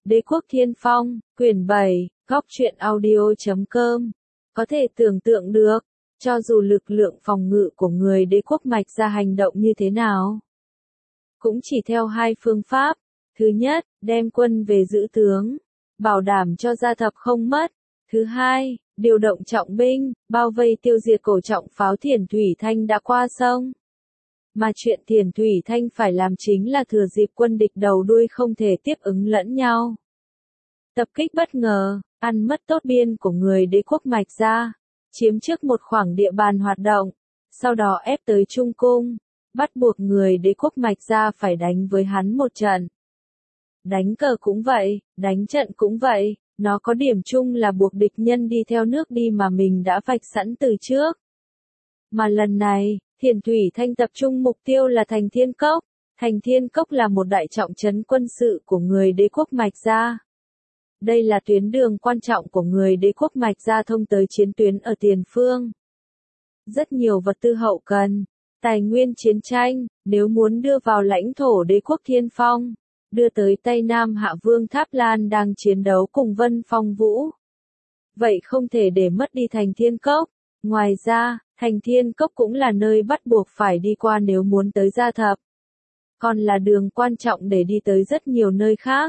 Đế quốc Thiên Phong, quyển 7, góc truyện audio.com. Có thể tưởng tượng được, cho dù lực lượng phòng ngự của người đế quốc Mạch Gia hành động như thế nào, cũng chỉ theo hai phương pháp. Thứ nhất, đem quân về giữ tướng, bảo đảm cho gia thập không mất. Thứ hai, điều động trọng binh, bao vây tiêu diệt cổ trọng pháo Thiền Thủy Thanh đã qua sông. Mà chuyện Thiền Thủy Thanh phải làm chính là thừa dịp quân địch đầu đuôi không thể tiếp ứng lẫn nhau, tập kích bất ngờ, ăn mất tốt biên của người đế quốc Mạch Gia, chiếm trước một khoảng địa bàn hoạt động, sau đó ép tới Trung Cung, bắt buộc người đế quốc Mạch Gia phải đánh với hắn một trận. Đánh cờ cũng vậy, đánh trận cũng vậy, nó có điểm chung là buộc địch nhân đi theo nước đi mà mình đã vạch sẵn từ trước. Mà lần này, Thiền Thủy Thanh tập trung mục tiêu là thành Thiên Cốc. Thành Thiên Cốc là một đại trọng trấn quân sự của người đế quốc Mạch Gia. Đây là tuyến đường quan trọng của người đế quốc Mạch Gia thông tới chiến tuyến ở tiền phương. Rất nhiều vật tư hậu cần, tài nguyên chiến tranh, nếu muốn đưa vào lãnh thổ đế quốc Thiên Phong, đưa tới Tây Nam Hạ Vương Tháp Lan đang chiến đấu cùng Vân Phong Vũ. Vậy không thể để mất đi thành Thiên Cốc. Ngoài ra, thành Thiên Cốc cũng là nơi bắt buộc phải đi qua nếu muốn tới Gia Thập. Còn là đường quan trọng để đi tới rất nhiều nơi khác.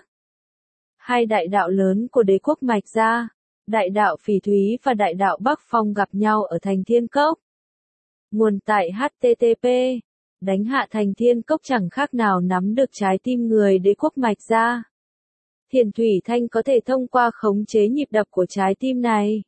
Hai đại đạo lớn của đế quốc Mạch Gia, đại đạo Phỉ Thúy và đại đạo Bắc Phong gặp nhau ở thành Thiên Cốc. Nguồn tại HTTP. Đánh hạ thành Thiên Cốc chẳng khác nào nắm được trái tim người đế quốc Mạch Gia. Thiền Thủy Thanh có thể thông qua khống chế nhịp đập của trái tim này,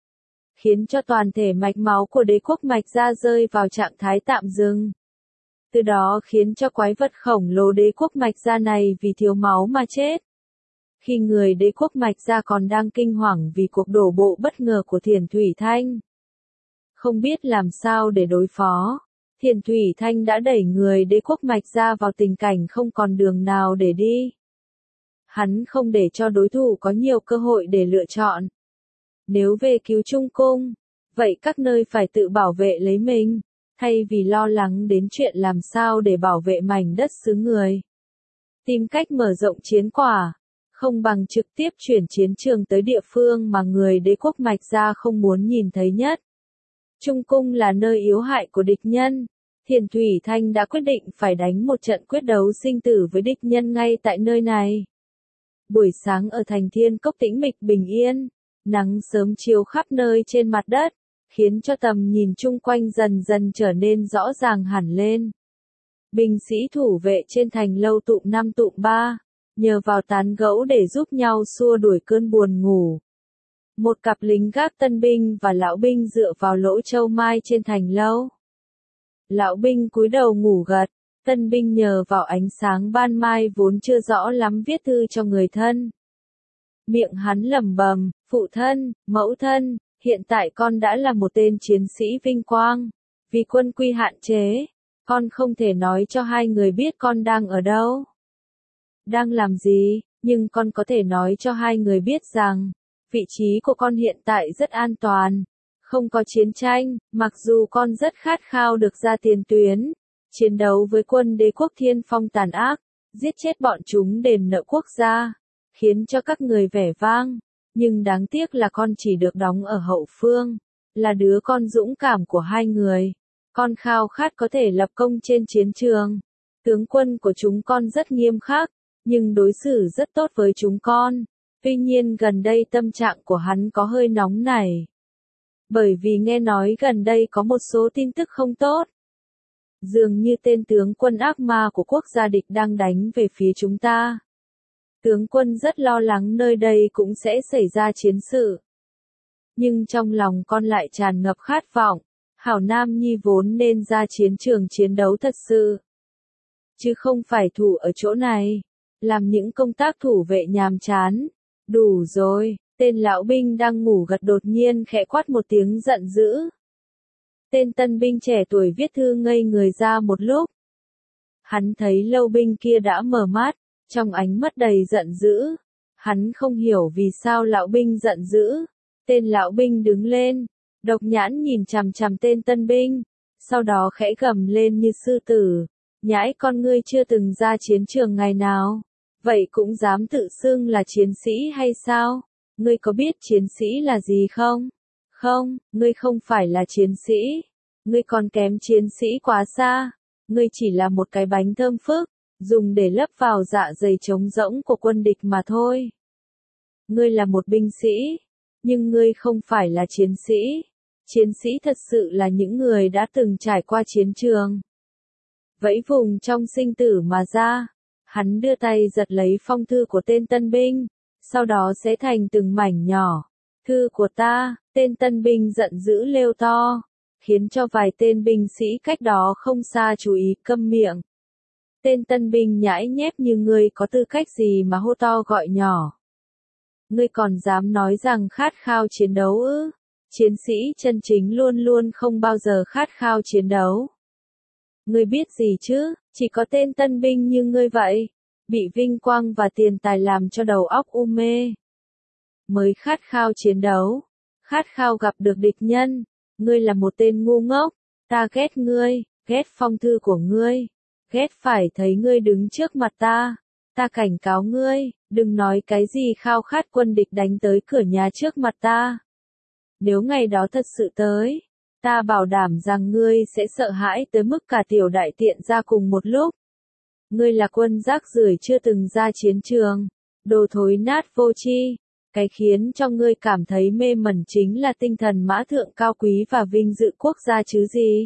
khiến cho toàn thể mạch máu của đế quốc Mạch Gia rơi vào trạng thái tạm dừng. Từ đó khiến cho quái vật khổng lồ đế quốc Mạch Gia này vì thiếu máu mà chết. Khi người đế quốc Mạch Gia còn đang kinh hoàng vì cuộc đổ bộ bất ngờ của Thiền Thủy Thanh, không biết làm sao để đối phó, Thiền Thủy Thanh đã đẩy người đế quốc Mạch Gia vào tình cảnh không còn đường nào để đi. Hắn không để cho đối thủ có nhiều cơ hội để lựa chọn. Nếu về cứu Trung Cung, vậy các nơi phải tự bảo vệ lấy mình, thay vì lo lắng đến chuyện làm sao để bảo vệ mảnh đất xứ người. Tìm cách mở rộng chiến quả, không bằng trực tiếp chuyển chiến trường tới địa phương mà người đế quốc Mạch Gia không muốn nhìn thấy nhất. Trung Cung là nơi yếu hại của địch nhân. Thiền Thủy Thanh đã quyết định phải đánh một trận quyết đấu sinh tử với địch nhân ngay tại nơi này. Buổi sáng ở thành Thiên Cốc tĩnh mịch bình yên, nắng sớm chiếu khắp nơi trên mặt đất, khiến cho tầm nhìn chung quanh dần dần trở nên rõ ràng hẳn lên. Binh sĩ thủ vệ trên thành lâu tụm 5 tụm 3, nhờ vào tán gẫu để giúp nhau xua đuổi cơn buồn ngủ. Một cặp lính gác tân binh và lão binh dựa vào lỗ châu mai trên thành lâu. Lão binh cúi đầu ngủ gật, tân binh nhờ vào ánh sáng ban mai vốn chưa rõ lắm viết thư cho người thân. Miệng hắn lẩm bẩm, phụ thân, mẫu thân, hiện tại con đã là một tên chiến sĩ vinh quang. Vì quân quy hạn chế, con không thể nói cho hai người biết con đang ở đâu, đang làm gì, nhưng con có thể nói cho hai người biết rằng, vị trí của con hiện tại rất an toàn, không có chiến tranh, mặc dù con rất khát khao được ra tiền tuyến, chiến đấu với quân đế quốc Thiên Phong tàn ác, giết chết bọn chúng đền nợ quốc gia, khiến cho các người vẻ vang, nhưng đáng tiếc là con chỉ được đóng ở hậu phương, là đứa con dũng cảm của hai người. Con khao khát có thể lập công trên chiến trường. Tướng quân của chúng con rất nghiêm khắc, nhưng đối xử rất tốt với chúng con. Tuy nhiên gần đây tâm trạng của hắn có hơi nóng nảy. Bởi vì nghe nói gần đây có một số tin tức không tốt. Dường như tên tướng quân ác ma của quốc gia địch đang đánh về phía chúng ta. Tướng quân rất lo lắng nơi đây cũng sẽ xảy ra chiến sự. Nhưng trong lòng con lại tràn ngập khát vọng. Hảo Nam Nhi vốn nên ra chiến trường chiến đấu thật sự, chứ không phải thủ ở chỗ này, làm những công tác thủ vệ nhàm chán. Đủ rồi, tên lão binh đang ngủ gật đột nhiên khẽ quát một tiếng giận dữ. Tên tân binh trẻ tuổi viết thư ngây người ra một lúc. Hắn thấy lâu binh kia đã mở mắt, trong ánh mắt đầy giận dữ. Hắn không hiểu vì sao lão binh giận dữ. Tên lão binh đứng lên, độc nhãn nhìn chằm chằm tên tân binh, sau đó khẽ gầm lên như sư tử. Nhãi con ngươi chưa từng ra chiến trường ngày nào, Vậy cũng dám tự xưng là chiến sĩ hay sao? Ngươi có biết chiến sĩ là gì không? Không, ngươi không phải là chiến sĩ. Ngươi còn kém chiến sĩ quá xa. Ngươi chỉ là một cái bánh thơm phức, dùng để lấp vào dạ dày trống rỗng của quân địch mà thôi. Ngươi là một binh sĩ, nhưng ngươi không phải là chiến sĩ. Chiến sĩ thật sự là những người đã từng trải qua chiến trường. Vẫy vùng trong sinh tử mà ra, hắn đưa tay giật lấy phong thư của tên tân binh, sau đó xé thành từng mảnh nhỏ. Thư của ta, tên tân binh giận dữ lêu to, khiến cho vài tên binh sĩ cách đó không xa chú ý câm miệng. Tên tân binh nhãi nhép như ngươi có tư cách gì mà hô to gọi nhỏ. Ngươi còn dám nói rằng khát khao chiến đấu ư? Chiến sĩ chân chính luôn luôn không bao giờ khát khao chiến đấu. Ngươi biết gì chứ, chỉ có tên tân binh như ngươi vậy, bị vinh quang và tiền tài làm cho đầu óc u mê. Mới khát khao chiến đấu, khát khao gặp được địch nhân, ngươi là một tên ngu ngốc, ta ghét ngươi, ghét phong thư của ngươi, ghét phải thấy ngươi đứng trước mặt ta. Ta cảnh cáo ngươi, đừng nói cái gì khao khát quân địch đánh tới cửa nhà trước mặt ta. Nếu ngày đó thật sự tới, ta bảo đảm rằng ngươi sẽ sợ hãi tới mức cả tiểu đại tiện ra cùng một lúc. Ngươi là quân rác rưởi chưa từng ra chiến trường, đồ thối nát vô tri. Cái khiến cho ngươi cảm thấy mê mẩn chính là tinh thần mã thượng cao quý và vinh dự quốc gia chứ gì.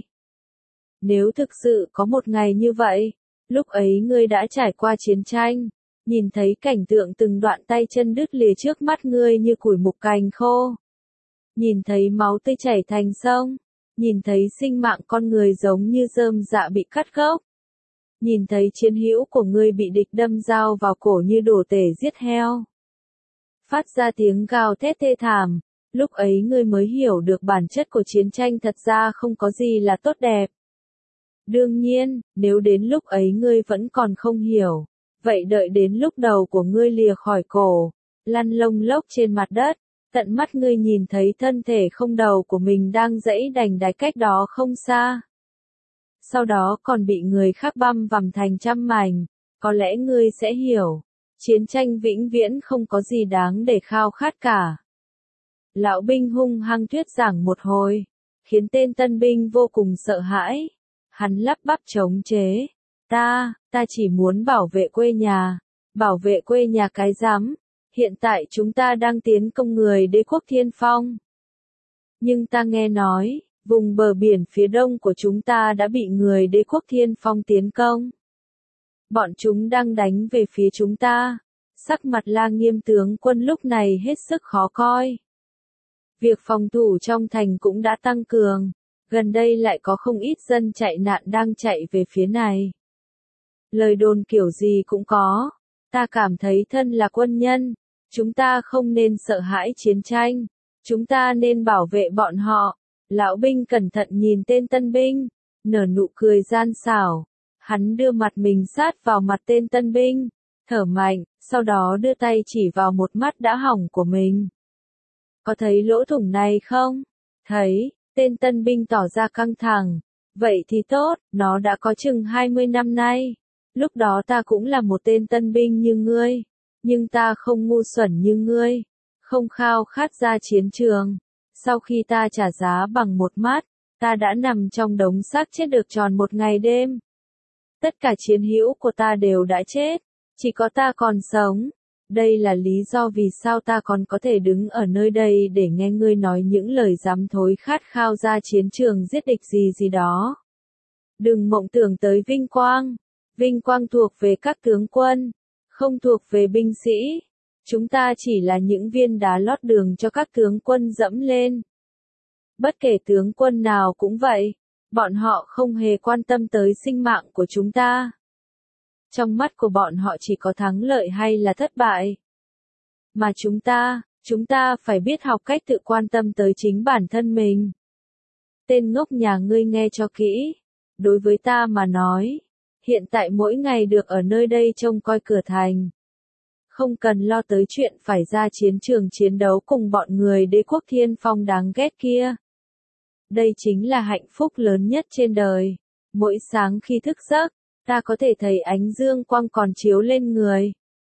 Nếu thực sự có một ngày như vậy, lúc ấy ngươi đã trải qua chiến tranh, nhìn thấy cảnh tượng từng đoạn tay chân đứt lìa trước mắt ngươi như củi mục cành khô. Nhìn thấy máu tươi chảy thành sông, nhìn thấy sinh mạng con người giống như rơm rạ bị cắt gốc. Nhìn thấy chiến hữu của ngươi bị địch đâm dao vào cổ như đổ tể giết heo. Phát ra tiếng gào thét thê thảm, lúc ấy ngươi mới hiểu được bản chất của chiến tranh thật ra không có gì là tốt đẹp. Đương nhiên, nếu đến lúc ấy ngươi vẫn còn không hiểu, vậy đợi đến lúc đầu của ngươi lìa khỏi cổ, lăn lông lốc trên mặt đất, tận mắt ngươi nhìn thấy thân thể không đầu của mình đang giãy đành đái cách đó không xa. Sau đó còn bị người khác băm vằm thành trăm mảnh, có lẽ ngươi sẽ hiểu, chiến tranh vĩnh viễn không có gì đáng để khao khát cả. Lão binh hung hăng thuyết giảng một hồi, khiến tên tân binh vô cùng sợ hãi. Hắn lắp bắp chống chế. Ta chỉ muốn bảo vệ quê nhà. Bảo vệ quê nhà cái rắm. Hiện tại chúng ta đang tiến công người đế quốc Thiên Phong. Nhưng ta nghe nói, vùng bờ biển phía đông của chúng ta đã bị người đế quốc Thiên Phong tiến công. Bọn chúng đang đánh về phía chúng ta. Sắc mặt La Nghiêm tướng quân lúc này hết sức khó coi. Việc phòng thủ trong thành cũng đã tăng cường. Gần đây lại có không ít dân chạy nạn đang chạy về phía này. Lời đồn kiểu gì cũng có. Ta cảm thấy thân là quân nhân. Chúng ta không nên sợ hãi chiến tranh. Chúng ta nên bảo vệ bọn họ. Lão binh cẩn thận nhìn tên tân binh. Nở nụ cười gian xảo. Hắn đưa mặt mình sát vào mặt tên tân binh. Thở mạnh, sau đó đưa tay chỉ vào một mắt đã hỏng của mình. Có thấy lỗ thủng này không? Thấy. Tên tân binh tỏ ra căng thẳng. Vậy thì tốt, nó đã có chừng 20 năm nay. Lúc đó ta cũng là một tên tân binh như ngươi. Nhưng ta không ngu xuẩn như ngươi. Không khao khát ra chiến trường. Sau khi ta trả giá bằng một mắt, ta đã nằm trong đống xác chết được tròn một ngày đêm. Tất cả chiến hữu của ta đều đã chết. Chỉ có ta còn sống. Đây là lý do vì sao ta còn có thể đứng ở nơi đây để nghe ngươi nói những lời dám thối khát khao ra chiến trường giết địch gì đó. Đừng mộng tưởng tới vinh quang. Vinh quang thuộc về các tướng quân, không thuộc về binh sĩ. Chúng ta chỉ là những viên đá lót đường cho các tướng quân dẫm lên. Bất kể tướng quân nào cũng vậy, bọn họ không hề quan tâm tới sinh mạng của chúng ta. Trong mắt của bọn họ chỉ có thắng lợi hay là thất bại. Mà chúng ta phải biết học cách tự quan tâm tới chính bản thân mình. Tên ngốc nhà ngươi nghe cho kỹ. Đối với ta mà nói, hiện tại mỗi ngày được ở nơi đây trông coi cửa thành. Không cần lo tới chuyện phải ra chiến trường chiến đấu cùng bọn người đế quốc Thiên Phong đáng ghét kia. Đây chính là hạnh phúc lớn nhất trên đời. Mỗi sáng khi thức giấc, ta có thể thấy ánh dương quang còn chiếu lên người.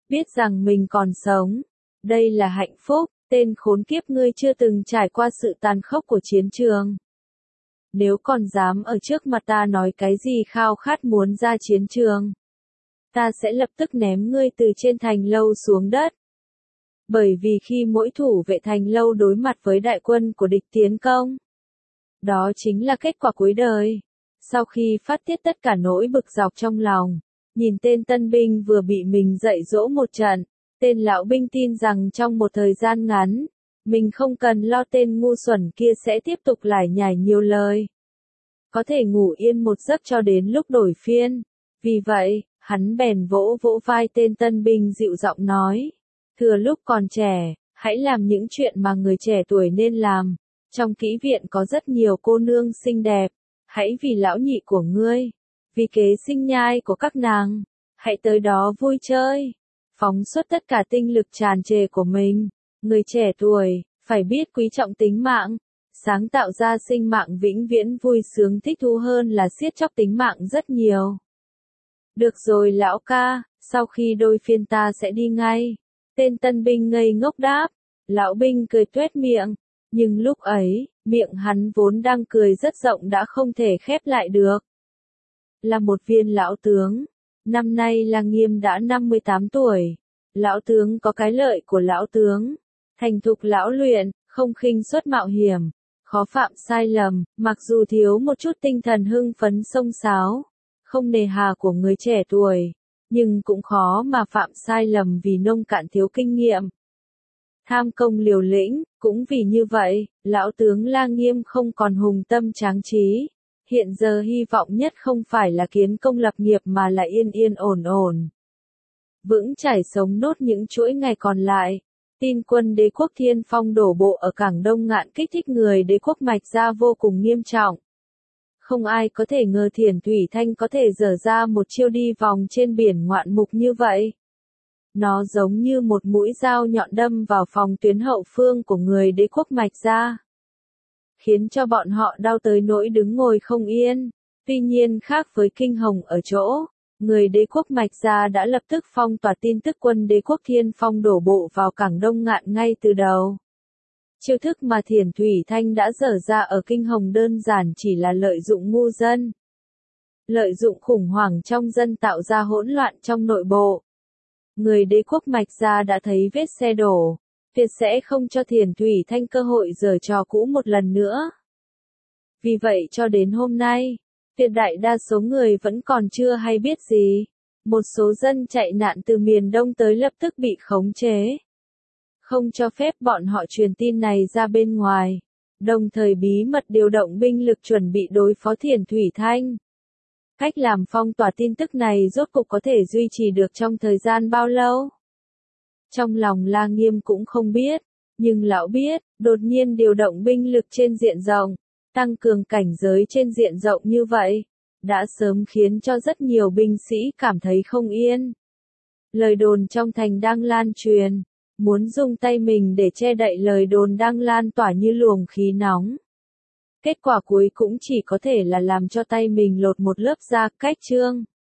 biết rằng mình còn sống. Đây là hạnh phúc, tên khốn kiếp ngươi chưa từng trải qua sự tàn khốc của chiến trường. Nếu còn dám ở trước mặt ta nói cái gì khao khát muốn ra chiến trường, ta sẽ lập tức ném ngươi từ trên thành lâu xuống đất. Bởi vì khi mỗi thủ vệ thành lâu đối mặt với đại quân của địch tiến công, đó chính là kết quả cuối đời. Sau khi phát tiết tất cả nỗi bực dọc trong lòng, nhìn tên tân binh vừa bị mình dạy dỗ một trận, tên lão binh tin rằng trong một thời gian ngắn, mình không cần lo tên ngu xuẩn kia sẽ tiếp tục lải nhải nhiều lời. Có thể ngủ yên một giấc cho đến lúc đổi phiên. Vì vậy, hắn bèn vỗ vỗ vai tên tân binh dịu giọng nói. Thừa lúc còn trẻ, hãy làm những chuyện mà người trẻ tuổi nên làm. Trong kỹ viện có rất nhiều cô nương xinh đẹp. Hãy vì lão nhị của ngươi, vì kế sinh nhai của các nàng, hãy tới đó vui chơi. Phóng xuất tất cả tinh lực tràn trề của mình. Người trẻ tuổi, phải biết quý trọng tính mạng. Sáng tạo ra sinh mạng vĩnh viễn vui sướng thích thú hơn là siết chóc tính mạng rất nhiều. Được rồi lão ca, sau khi đôi phiên ta sẽ đi ngay. Tên tân binh ngây ngốc đáp. Lão binh cười tuét miệng. Nhưng lúc ấy, miệng hắn vốn đang cười rất rộng đã không thể khép lại được. Là một viên lão tướng. Năm nay là Nghiêm đã 58 tuổi. Lão tướng có cái lợi của lão tướng. Thành thục lão luyện, không khinh suất mạo hiểm. Khó phạm sai lầm, mặc dù thiếu một chút tinh thần hưng phấn xông xáo, không nề hà của người trẻ tuổi, nhưng cũng khó mà phạm sai lầm vì nông cạn thiếu kinh nghiệm. Tham công liều lĩnh, cũng vì như vậy, lão tướng La Nghiêm không còn hùng tâm tráng trí. Hiện giờ hy vọng nhất không phải là kiến công lập nghiệp mà là yên yên ổn ổn. Vững chãi sống nốt những chuỗi ngày còn lại. Tin quân đế quốc Thiên Phong đổ bộ ở cảng Đông Ngạn kích thích người đế quốc Mạch Gia vô cùng nghiêm trọng. Không ai có thể ngờ Thiển Thủy Thanh có thể dở ra một chiêu đi vòng trên biển ngoạn mục như vậy. Nó giống như một mũi dao nhọn đâm vào phòng tuyến hậu phương của người đế quốc Mạch Gia, khiến cho bọn họ đau tới nỗi đứng ngồi không yên. Tuy nhiên khác với Kinh Hồng ở chỗ, người đế quốc Mạch Gia đã lập tức phong tỏa tin tức quân đế quốc Thiên Phong đổ bộ vào cảng Đông Ngạn ngay từ đầu. Chiêu thức mà Thiển Thủy Thanh đã dở ra ở Kinh Hồng đơn giản chỉ là lợi dụng ngu dân. Lợi dụng khủng hoảng trong dân tạo ra hỗn loạn trong nội bộ. Người đế quốc Mạch Gia đã thấy vết xe đổ, tuyệt sẽ không cho Thiển Thủy Thanh cơ hội giở trò cũ một lần nữa. Vì vậy cho đến hôm nay, tuyệt đại đa số người vẫn còn chưa hay biết gì. Một số dân chạy nạn từ miền Đông tới lập tức bị khống chế. Không cho phép bọn họ truyền tin này ra bên ngoài. Đồng thời bí mật điều động binh lực chuẩn bị đối phó Thiển Thủy Thanh. Cách làm phong tỏa tin tức này rốt cục có thể duy trì được trong thời gian bao lâu? Trong lòng La Nghiêm cũng không biết, nhưng lão biết, đột nhiên điều động binh lực trên diện rộng, tăng cường cảnh giới trên diện rộng như vậy, đã sớm khiến cho rất nhiều binh sĩ cảm thấy không yên. Lời đồn trong thành đang lan truyền, muốn dùng tay mình để che đậy lời đồn đang lan tỏa như luồng khí nóng. Kết quả cuối cũng chỉ có thể là làm cho tay mình lột một lớp da cách trương.